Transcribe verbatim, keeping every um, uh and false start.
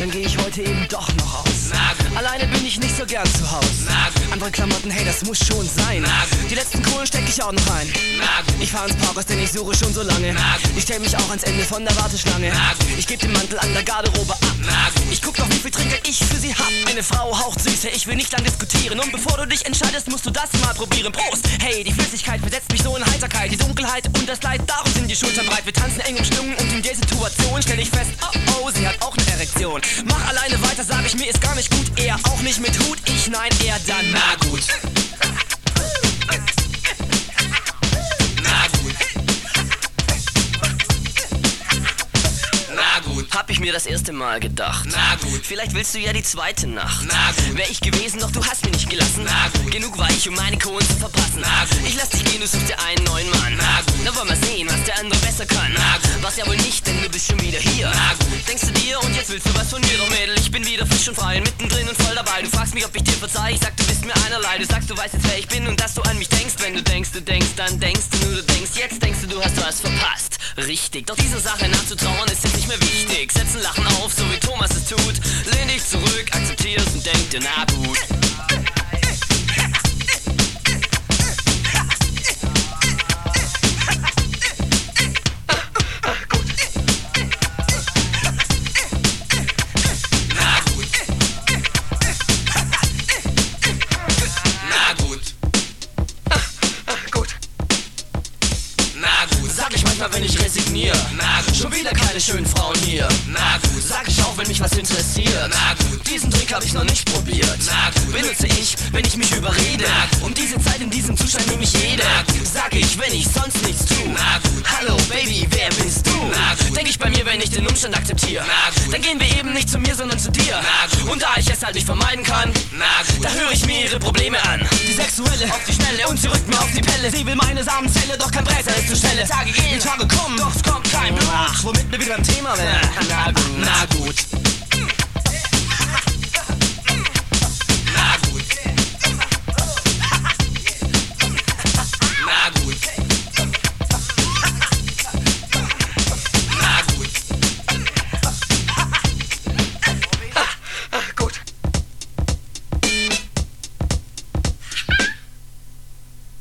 dann geh ich heute eben doch noch aus. Alleine bin ich nicht so gern zu Haus. Andere Klamotten, hey, das muss schon sein. Die letzten Kohlen steck ich auch noch ein. Ich fahr ins Parkhaus, denn ich suche schon so lange. Ich stell mich auch ans Ende von der Warteschlange. Ich geb den Mantel an der Garderobe ab. Ich guck noch, wie viel Trinker ich für sie hab. Eine Frau haucht süße, ich will nicht lang diskutieren. Und bevor du dich entscheidest, musst du das mal probieren. Prost! Hey, die Flüssigkeit versetzt mich so in Heiterkeit. Die Dunkelheit und das Leid, darum sind die Schultern breit. Wir tanzen eng umschlungen und in der Situation stell ich fest, oh oh, sie hat auch eine Erektion. Mach alleine weiter, sag ich, mir ist gar nicht gut. Er auch nicht mit Hut, ich nein, er dann. Na gut. Hab ich mir das erste Mal gedacht. Na gut. Vielleicht willst du ja die zweite Nacht. Na gut. Wär ich gewesen, doch du hast mich nicht gelassen. Na gut. Genug war ich, um meine Kohlen zu verpassen. Na gut. Ich lass dich gehen, du suchst dir einen neuen Mann. Na gut. Na wollen wir sehen, was der andere besser kann. Na gut. Was ja wohl nicht, denn du bist schon wieder hier. Na gut. Denkst du dir, und jetzt willst du was von mir? Doch Mädel, ich bin wieder frisch und frei und mittendrin und voll dabei. Du fragst mich, ob ich dir verzeih, ich sag, du bist mir einerlei. Du sagst, du weißt jetzt, wer ich bin und dass du an mich denkst. Wenn du denkst, du denkst, dann denkst du nur, du denkst. Jetzt denkst du, du hast was verpasst. Richtig, doch dieser Sache nachzutrauern ist jetzt nicht mehr wichtig. Setzen Lachen auf, so wie Thomas es tut. Lehn dich zurück, akzeptier's und denk dir, na gut. Wenn ich resigniere, na gut. Schon wieder keine schönen Frauen hier, na gut. Sag ich auch, wenn mich was interessiert, na gut. Diesen Trick hab ich noch nicht probiert, na gut. Benutze ich, wenn ich mich überrede, na gut. Um diese Zeit in diesem Zustand nehme ich jede, na gut. Sag ich, wenn ich sonst nichts tu, na gut. Hallo Baby, wer bist du? Na gut. Denk ich bei mir, wenn ich den Umstand akzeptiere, na gut. Dann gehen wir eben nicht zu mir, sondern zu dir, na gut. Und da ich es halt nicht vermeiden kann, na gut. Da höre ich mir ihre Probleme an. Die sexuelle, auf die Schnelle, und sie rückt mir auf die Pelle. Sie will meine Samenzelle, doch kein Bräser ist zur Stelle. Tage gehen, Tage kommen, doch es kommt kein Blut. Womit wir wieder beim Thema wären. Na gut, na gut.